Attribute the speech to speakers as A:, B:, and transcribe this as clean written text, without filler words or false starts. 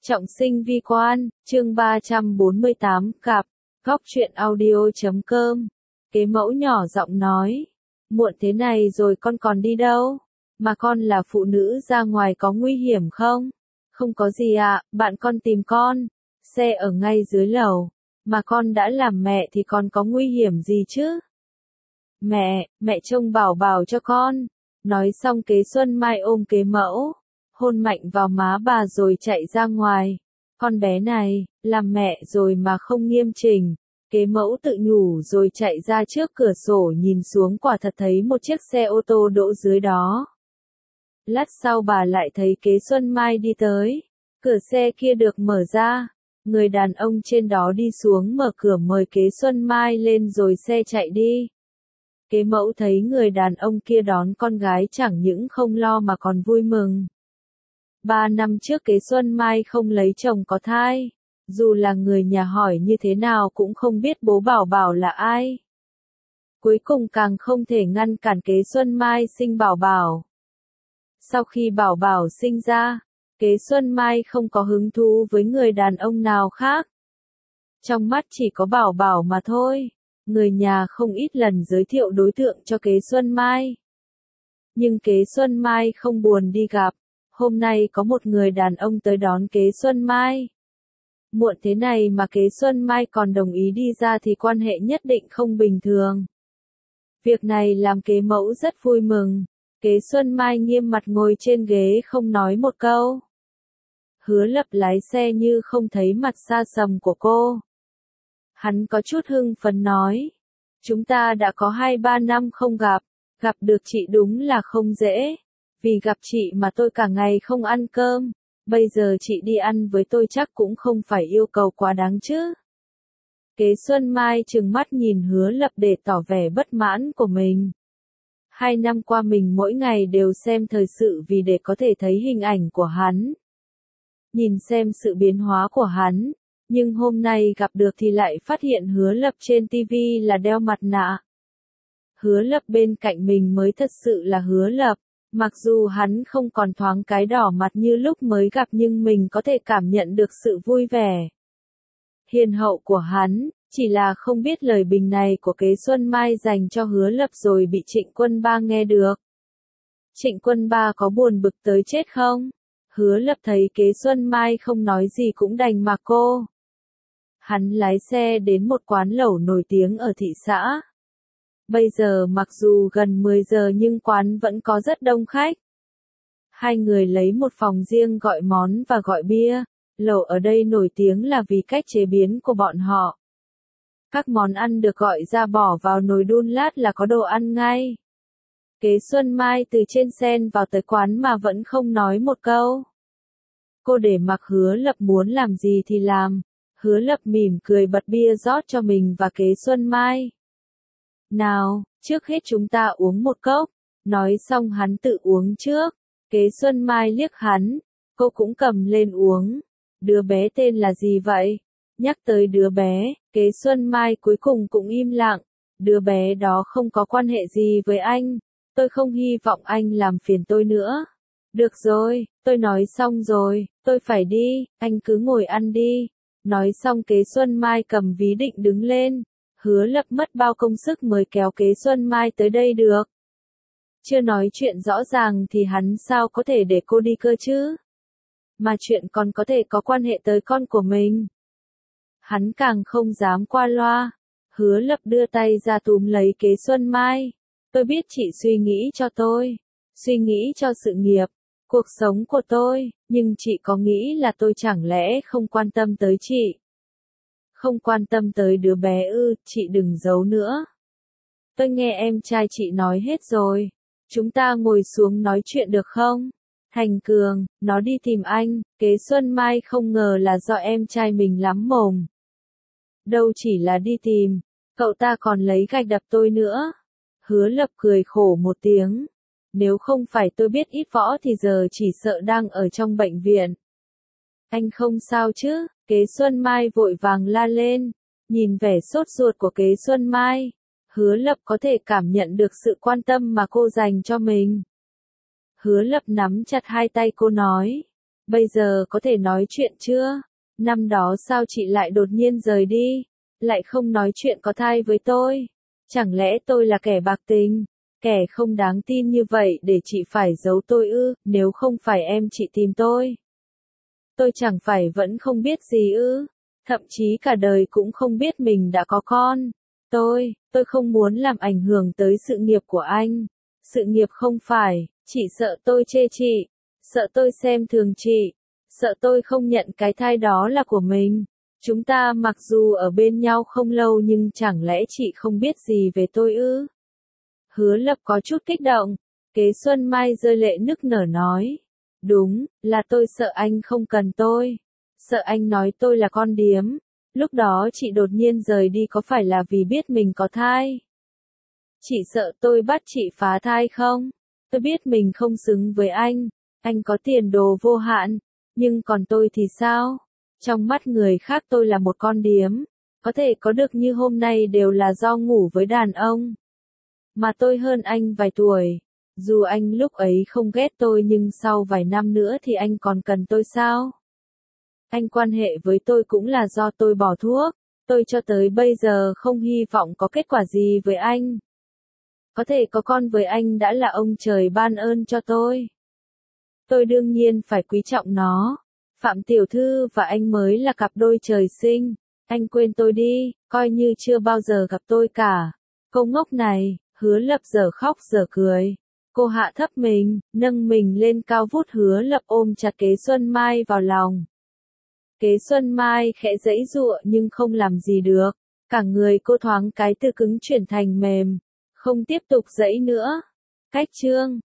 A: Trọng sinh vi quan, chương 348, cặp, góc truyện audio.com. Kế mẫu nhỏ giọng nói, muộn thế này rồi con còn đi đâu? Mà con là phụ nữ ra ngoài có nguy hiểm không? Không có gì ạ, bạn con tìm con, xe ở ngay dưới lầu, mà con đã làm mẹ thì còn có nguy hiểm gì chứ? Mẹ trông bảo bảo cho con. Nói xong Kế Xuân Mai ôm Kế Mẫu, hôn mạnh vào má bà rồi chạy ra ngoài. Con bé này, làm mẹ rồi mà không nghiêm chỉnh. Kế Mẫu tự nhủ rồi chạy ra trước cửa sổ nhìn xuống, quả thật thấy một chiếc xe ô tô đỗ dưới đó. Lát sau bà lại thấy Kế Xuân Mai đi tới. Cửa xe kia được mở ra. Người đàn ông trên đó đi xuống mở cửa mời Kế Xuân Mai lên rồi xe chạy đi. Kế Mẫu thấy người đàn ông kia đón con gái chẳng những không lo mà còn vui mừng. 3 năm trước Kế Xuân Mai không lấy chồng có thai. Dù là người nhà hỏi như thế nào cũng không biết bố Bảo Bảo là ai. Cuối cùng càng không thể ngăn cản Kế Xuân Mai sinh Bảo Bảo. Sau khi Bảo Bảo sinh ra, Kế Xuân Mai không có hứng thú với người đàn ông nào khác. Trong mắt chỉ có Bảo Bảo mà thôi. Người nhà không ít lần giới thiệu đối tượng cho Kế Xuân Mai. Nhưng Kế Xuân Mai không buồn đi gặp. Hôm nay có một người đàn ông tới đón Kế Xuân Mai. Muộn thế này mà Kế Xuân Mai còn đồng ý đi ra thì quan hệ nhất định không bình thường. Việc này làm Kế Mẫu rất vui mừng. Kế Xuân Mai nghiêm mặt ngồi trên ghế không nói một câu. Hứa Lập lái xe như không thấy mặt xa sầm của cô. Hắn có chút hưng phấn nói. Chúng ta đã có 2-3 năm không gặp được chị đúng là không dễ. Vì gặp chị mà tôi cả ngày không ăn cơm. Bây giờ chị đi ăn với tôi chắc cũng không phải yêu cầu quá đáng chứ. Kế Xuân Mai trừng mắt nhìn Hứa Lập để tỏ vẻ bất mãn của mình. 2 năm qua mình mỗi ngày đều xem thời sự vì để có thể thấy hình ảnh của hắn. Nhìn xem sự biến hóa của hắn. Nhưng hôm nay gặp được thì lại phát hiện Hứa Lập trên TV là đeo mặt nạ. Hứa Lập bên cạnh mình mới thật sự là Hứa Lập. Mặc dù hắn không còn thoáng cái đỏ mặt như lúc mới gặp nhưng mình có thể cảm nhận được sự vui vẻ. Hiền hậu của hắn, chỉ là không biết lời bình này của Kế Xuân Mai dành cho Hứa Lập rồi bị Trịnh Quân Ba nghe được. Trịnh Quân Ba có buồn bực tới chết không? Hứa Lập thấy Kế Xuân Mai không nói gì cũng đành mặc cô. Hắn lái xe đến một quán lẩu nổi tiếng ở thị xã. Bây giờ mặc dù gần 10 giờ nhưng quán vẫn có rất đông khách. Hai người lấy một phòng riêng gọi món và gọi bia. Lẩu ở đây nổi tiếng là vì cách chế biến của bọn họ. Các món ăn được gọi ra bỏ vào nồi đun lát là có đồ ăn ngay. Kế Xuân Mai từ trên sen vào tới quán mà vẫn không nói một câu. Cô để mặc Hứa Lập muốn làm gì thì làm. Hứa Lập mỉm cười bật bia rót cho mình và Kế Xuân Mai. Nào, trước hết chúng ta uống một cốc. Nói xong hắn tự uống trước. Kế Xuân Mai liếc hắn. Cô cũng cầm lên uống. Đứa bé tên là gì vậy? Nhắc tới đứa bé, Kế Xuân Mai cuối cùng cũng im lặng. Đứa bé đó không có quan hệ gì với anh. Tôi không hy vọng anh làm phiền tôi nữa. Được rồi, tôi nói xong rồi, tôi phải đi, anh cứ ngồi ăn đi. Nói xong Kế Xuân Mai cầm ví định đứng lên. Hứa Lập mất bao công sức mới kéo Kế Xuân Mai tới đây được. Chưa nói chuyện rõ ràng thì hắn sao có thể để cô đi cơ chứ? Mà chuyện còn có thể có quan hệ tới con của mình. Hắn càng không dám qua loa. Hứa Lập đưa tay ra túm lấy Kế Xuân Mai. Tôi biết chị suy nghĩ cho tôi. Suy nghĩ cho sự nghiệp, cuộc sống của tôi. Nhưng chị có nghĩ là tôi chẳng lẽ không quan tâm tới chị? Không quan tâm tới đứa bé ư? Chị đừng giấu nữa. Tôi nghe em trai chị nói hết rồi. Chúng ta ngồi xuống nói chuyện được không? Thành Cường, nó đi tìm anh. Kế Xuân Mai không ngờ là do em trai mình lắm mồm. Đâu chỉ là đi tìm, cậu ta còn lấy gạch đập tôi nữa. Hứa Lập cười khổ một tiếng. Nếu không phải tôi biết ít võ thì giờ chỉ sợ đang ở trong bệnh viện. Anh không sao chứ? Kế Xuân Mai vội vàng la lên. Nhìn vẻ sốt ruột của Kế Xuân Mai, Hứa Lập có thể cảm nhận được sự quan tâm mà cô dành cho mình. Hứa Lập nắm chặt hai tay cô nói. Bây giờ có thể nói chuyện chưa? Năm đó sao chị lại đột nhiên rời đi? Lại không nói chuyện có thai với tôi? Chẳng lẽ tôi là kẻ bạc tình? Kẻ không đáng tin như vậy để chị phải giấu tôi ư? Nếu không phải em chị tìm tôi chẳng phải vẫn không biết gì ư? Thậm chí cả đời cũng không biết mình đã có con. Tôi không muốn làm ảnh hưởng tới sự nghiệp của anh. Sự nghiệp không phải, chỉ sợ tôi chê chị, sợ tôi xem thường chị, sợ tôi không nhận cái thai đó là của mình. Chúng ta mặc dù ở bên nhau không lâu nhưng chẳng lẽ chị không biết gì về tôi ư? Hứa Lập có chút kích động. Kế Xuân Mai rơi lệ nức nở nói. Đúng, là tôi sợ anh không cần tôi. Sợ anh nói tôi là con điếm. Lúc đó chị đột nhiên rời đi có phải là vì biết mình có thai? Chị sợ tôi bắt chị phá thai không? Tôi biết mình không xứng với anh có tiền đồ vô hạn, nhưng còn tôi thì sao? Trong mắt người khác tôi là một con điếm, có thể có được như hôm nay đều là do ngủ với đàn ông. Mà tôi hơn anh vài tuổi, dù anh lúc ấy không ghét tôi nhưng sau vài năm nữa thì anh còn cần tôi sao? Anh quan hệ với tôi cũng là do tôi bỏ thuốc, tôi cho tới bây giờ không hy vọng có kết quả gì với anh. Có thể có con với anh đã là ông trời ban ơn cho tôi. Tôi đương nhiên phải quý trọng nó. Phạm tiểu thư và anh mới là cặp đôi trời sinh. Anh quên tôi đi, coi như chưa bao giờ gặp tôi cả. Cô ngốc này, Hứa Lập giờ khóc giờ cười. Cô hạ thấp mình, nâng mình lên cao vút. Hứa Lập ôm chặt Kế Xuân Mai vào lòng. Kế Xuân Mai khẽ giãy giụa nhưng không làm gì được. Cả người cô thoáng cái từ cứng chuyển thành mềm. Không tiếp tục giãy nữa. Cách chương